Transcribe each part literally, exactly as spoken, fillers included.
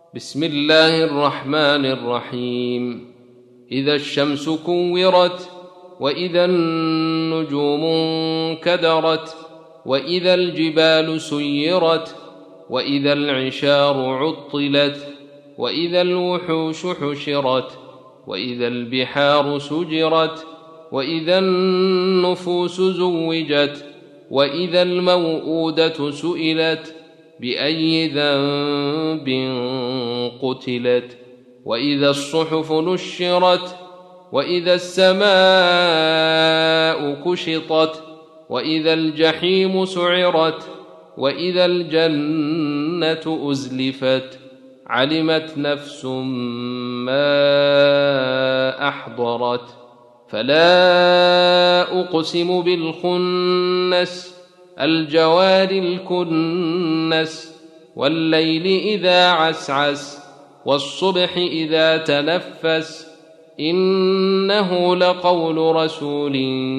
بسم الله الرحمن الرحيم. إذا الشمس كورت، وإذا النجوم انكدرت، وإذا الجبال سيرت، وإذا العشار عطلت، وإذا الوحوش حشرت، وإذا البحار سجرت، وإذا النفوس زوجت، وإذا الموءودة سئلت بأي ذنب قتلت، وإذا الصحف نشرت، وإذا السماء كشطت، وإذا الجحيم سعرت، وإذا الجنة أزلفت. علمت نفس ما أحضرت. فلا أقسم بالخنس الجوار الكنس، والليل إذا عسعس، والصبح إذا تنفس، إنه لقول رسول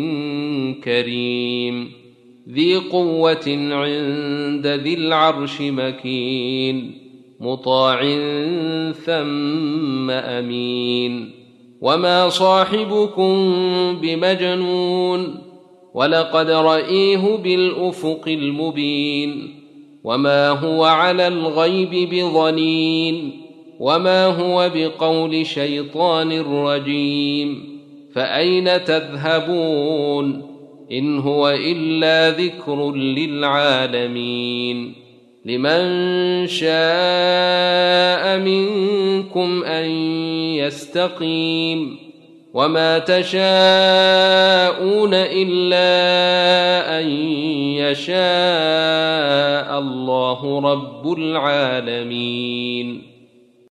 كريم ذي قوة عند ذي العرش مكين، مطاع ثم أمين. وما صاحبكم بمجنون، ولقد رأيه بالأفق المبين. وما هو على الغيب بضنين، وما هو بقول شيطان رجيم. فأين تذهبون؟ إن هو إلا ذكر للعالمين. لمن شاء منكم أن يستقيم، وما تشاءون إلا أن يشاء الله رب العالمين.